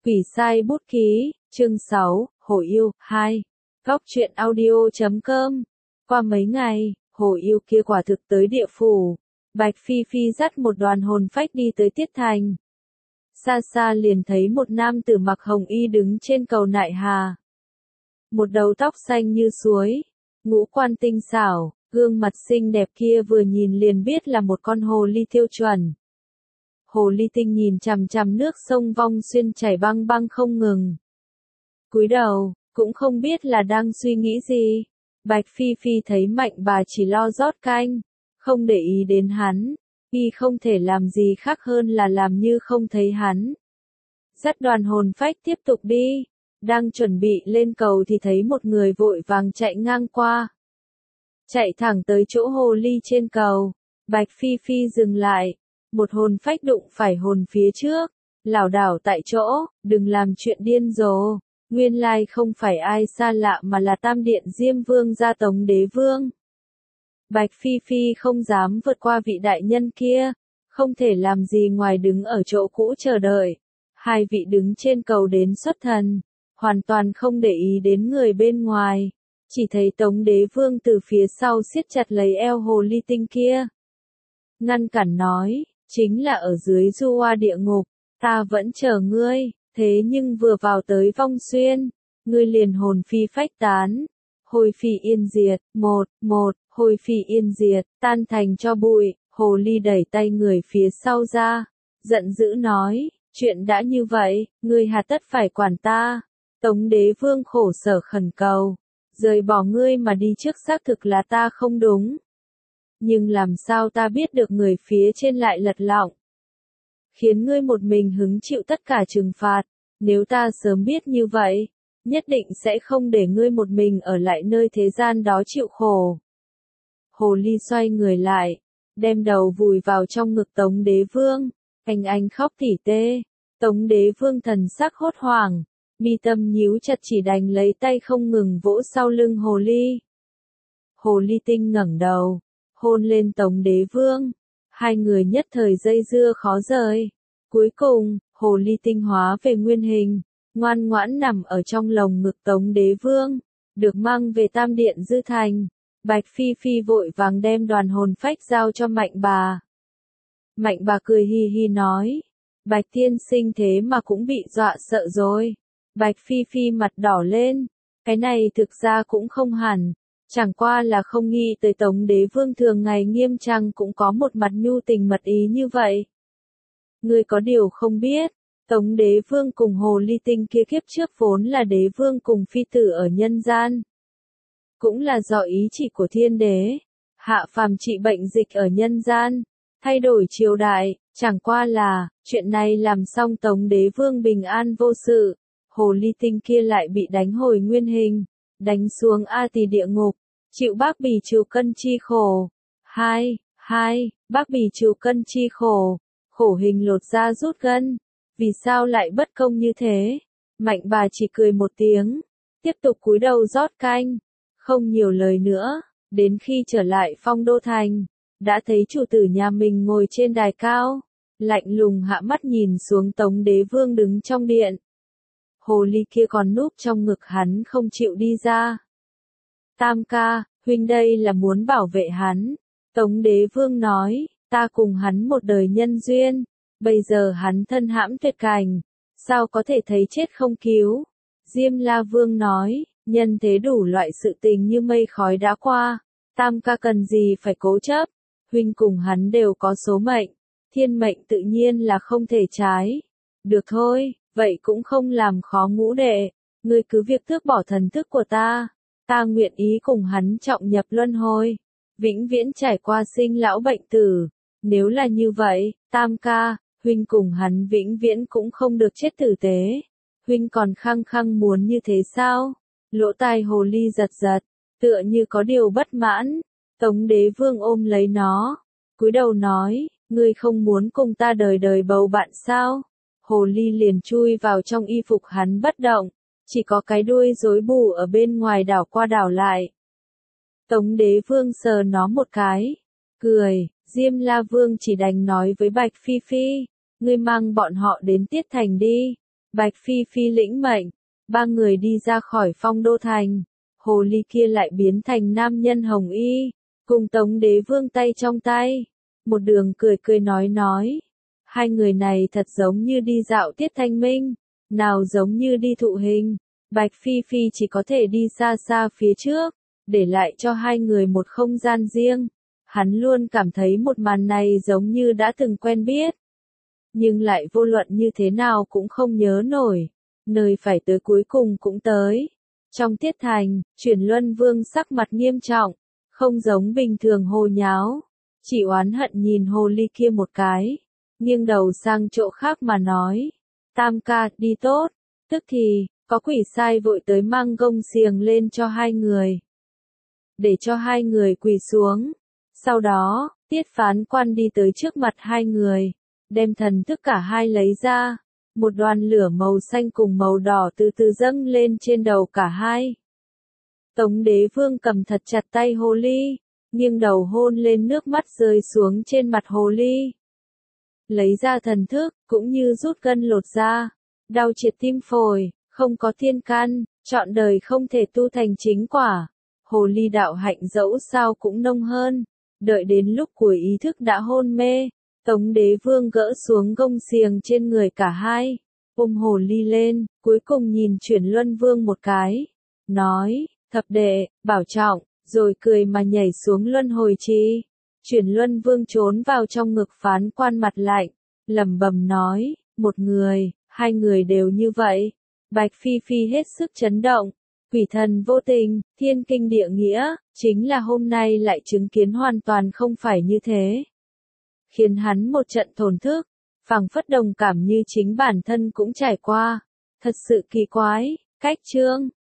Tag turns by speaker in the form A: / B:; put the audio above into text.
A: Quỷ sai bút ký, chương 6, Hồ Yêu, 2. Góc truyện audio.com. Qua mấy ngày, Hồ Yêu kia quả thực tới địa phủ. Bạch Phi Phi dắt một đoàn hồn phách đi tới Tiết Thành. Xa xa liền thấy một nam tử mặc hồng y đứng trên cầu nại hà. Một đầu tóc xanh như suối, ngũ quan tinh xảo, gương mặt xinh đẹp kia vừa nhìn liền biết là một con hồ ly tiêu chuẩn. Hồ ly tinh nhìn chằm chằm nước sông Vong Xuyên chảy băng băng không ngừng. Cúi đầu, cũng không biết là đang suy nghĩ gì. Bạch Phi Phi thấy Mạnh bà chỉ lo rót canh, không để ý đến hắn, y không thể làm gì khác hơn là làm như không thấy hắn. Dắt đoàn hồn phách tiếp tục đi, đang chuẩn bị lên cầu thì thấy một người vội vàng chạy ngang qua. Chạy thẳng tới chỗ hồ ly trên cầu, Bạch Phi Phi dừng lại, một hồn phách đụng phải hồn phía trước, lảo đảo tại chỗ, đừng làm chuyện điên rồ. Nguyên lai không phải ai xa lạ mà là Tam Điện Diêm Vương gia Tống Đế Vương. Bạch Phi Phi không dám vượt qua vị đại nhân kia, không thể làm gì ngoài đứng ở chỗ cũ chờ đợi. Hai vị đứng trên cầu đến xuất thần, hoàn toàn không để ý đến người bên ngoài, chỉ thấy Tống Đế Vương từ phía sau siết chặt lấy eo hồ ly tinh kia. Ngăn cản nói, chính là ở dưới du oa địa ngục, ta vẫn chờ ngươi. Thế nhưng vừa vào tới Vong Xuyên, ngươi liền hồn phi phách tán, hồi phi yên diệt, hồi phi yên diệt, tan thành cho bụi. Hồ ly đẩy tay người phía sau ra, giận dữ nói, chuyện đã như vậy, ngươi hà tất phải quản ta. Tống Đế Vương khổ sở khẩn cầu, rời bỏ ngươi mà đi trước xác thực là ta không đúng. Nhưng làm sao ta biết được người phía trên lại lật lọng, khiến ngươi một mình hứng chịu tất cả trừng phạt. Nếu ta sớm biết như vậy, nhất định sẽ không để ngươi một mình ở lại nơi thế gian đó chịu khổ. Hồ ly xoay người lại, đem đầu vùi vào trong ngực Tống Đế Vương, anh khóc tỉ tê. Tống Đế Vương thần sắc hốt hoảng, mi tâm nhíu chặt chỉ đành lấy tay không ngừng vỗ sau lưng hồ ly. Hồ ly tinh ngẩng đầu, hôn lên Tống Đế Vương. Hai người nhất thời dây dưa khó rời. Cuối cùng, hồ ly tinh hóa về nguyên hình, ngoan ngoãn nằm ở trong lồng ngực Tống Đế Vương, được mang về Tam Điện Dư Thành. Bạch Phi Phi vội vàng đem đoàn hồn phách giao cho Mạnh bà. Mạnh bà cười hi hi nói, Bạch tiên sinh thế mà cũng bị dọa sợ rồi. Bạch Phi Phi mặt đỏ lên, cái này thực ra cũng không hẳn. Chẳng qua là không nghĩ tới Tống Đế Vương thường ngày nghiêm trang cũng có một mặt nhu tình mật ý như vậy. Ngươi có điều không biết, Tống Đế Vương cùng hồ ly tinh kia kiếp trước vốn là đế vương cùng phi tử ở nhân gian. Cũng là do ý chỉ của thiên đế, hạ phàm trị bệnh dịch ở nhân gian, thay đổi triều đại, chẳng qua là, chuyện này làm xong Tống Đế Vương bình an vô sự, hồ ly tinh kia lại bị đánh hồi nguyên hình, đánh xuống A Tỳ địa ngục, chịu bác bì trừ cân chi khổ. Bác bì trừ cân chi khổ, khổ hình lột da rút gân, vì sao lại bất công như thế? Mạnh bà chỉ cười một tiếng, tiếp tục cúi đầu rót canh, không nhiều lời nữa. Đến khi trở lại Phong Đô Thành, đã thấy chủ tử nhà mình ngồi trên đài cao, lạnh lùng hạ mắt nhìn xuống Tống Đế Vương đứng trong điện. Hồ ly kia còn núp trong ngực hắn không chịu đi ra. Tam ca, huynh đây là muốn bảo vệ hắn. Tống Đế Vương nói, ta cùng hắn một đời nhân duyên, bây giờ hắn thân hãm tuyệt cảnh, sao có thể thấy chết không cứu. Diêm La Vương nói, nhân thế đủ loại sự tình như mây khói đã qua, tam ca cần gì phải cố chấp, huynh cùng hắn đều có số mệnh, thiên mệnh tự nhiên là không thể trái. Được thôi, vậy cũng không làm khó ngũ đệ, ngươi cứ việc tước bỏ thần thức của ta nguyện ý cùng hắn trọng nhập luân hồi, vĩnh viễn trải qua sinh lão bệnh tử. Nếu là như vậy, tam ca, huynh cùng hắn vĩnh viễn cũng không được chết tử tế. Huynh còn khăng khăng muốn như thế sao? Lỗ tai hồ ly giật giật, tựa như có điều bất mãn. Tống Đế Vương ôm lấy nó, cúi đầu nói, ngươi không muốn cùng ta đời đời bầu bạn sao? Hồ ly liền chui vào trong y phục hắn bất động, chỉ có cái đuôi rối bù ở bên ngoài đảo qua đảo lại. Tống Đế Vương sờ nó một cái, cười. Diêm La Vương chỉ đành nói với Bạch Phi Phi, ngươi mang bọn họ đến Tiết Thành đi, Bạch Phi Phi lĩnh mệnh, ba người đi ra khỏi Phong Đô Thành. Hồ ly kia lại biến thành nam nhân hồng y, cùng Tống Đế Vương tay trong tay. Một đường cười cười nói. Hai người này thật giống như đi dạo tiết thanh minh, nào giống như đi thụ hình. Bạch Phi Phi chỉ có thể đi xa xa phía trước, để lại cho hai người một không gian riêng. Hắn luôn cảm thấy một màn này giống như đã từng quen biết, nhưng lại vô luận như thế nào cũng không nhớ nổi. Nơi phải tới cuối cùng cũng tới. Trong tiết thành, Chuyển Luân Vương sắc mặt nghiêm trọng, không giống bình thường hồ nháo, chỉ oán hận nhìn hồ ly kia một cái, nghiêng đầu sang chỗ khác mà nói, Tam ca, đi tốt. Tức thì, có quỷ sai vội tới mang gông xiềng lên cho hai người, để cho hai người quỳ xuống. Sau đó, Tiết phán quan đi tới trước mặt hai người, đem thần thức cả hai lấy ra. Một đoàn lửa màu xanh cùng màu đỏ từ từ dâng lên trên đầu cả hai. Tống Đế Vương cầm thật chặt tay hồ ly, nghiêng đầu hôn lên, nước mắt rơi xuống trên mặt hồ ly. Lấy ra thần thức, cũng như rút gân lột da, đau triệt tim phổi, không có thiên căn, trọn đời không thể tu thành chính quả. Hồ ly đạo hạnh dẫu sao cũng nông hơn, đợi đến lúc cuối ý thức đã hôn mê. Tống Đế Vương gỡ xuống gông xiềng trên người cả hai, ôm hồ ly lên, cuối cùng nhìn Chuyển Luân Vương một cái, nói, thập đệ, bảo trọng, rồi cười mà nhảy xuống luân hồi trì. Chuyển Luân Vương trốn vào trong ngực phán quan mặt lạnh, lẩm bẩm nói, một người, hai người đều như vậy. Bạch Phi Phi hết sức chấn động, quỷ thần vô tình, thiên kinh địa nghĩa, chính là hôm nay lại chứng kiến hoàn toàn không phải như thế. Khiến hắn một trận thổn thức, phảng phất đồng cảm như chính bản thân cũng trải qua. Thật sự kỳ quái. Cách chương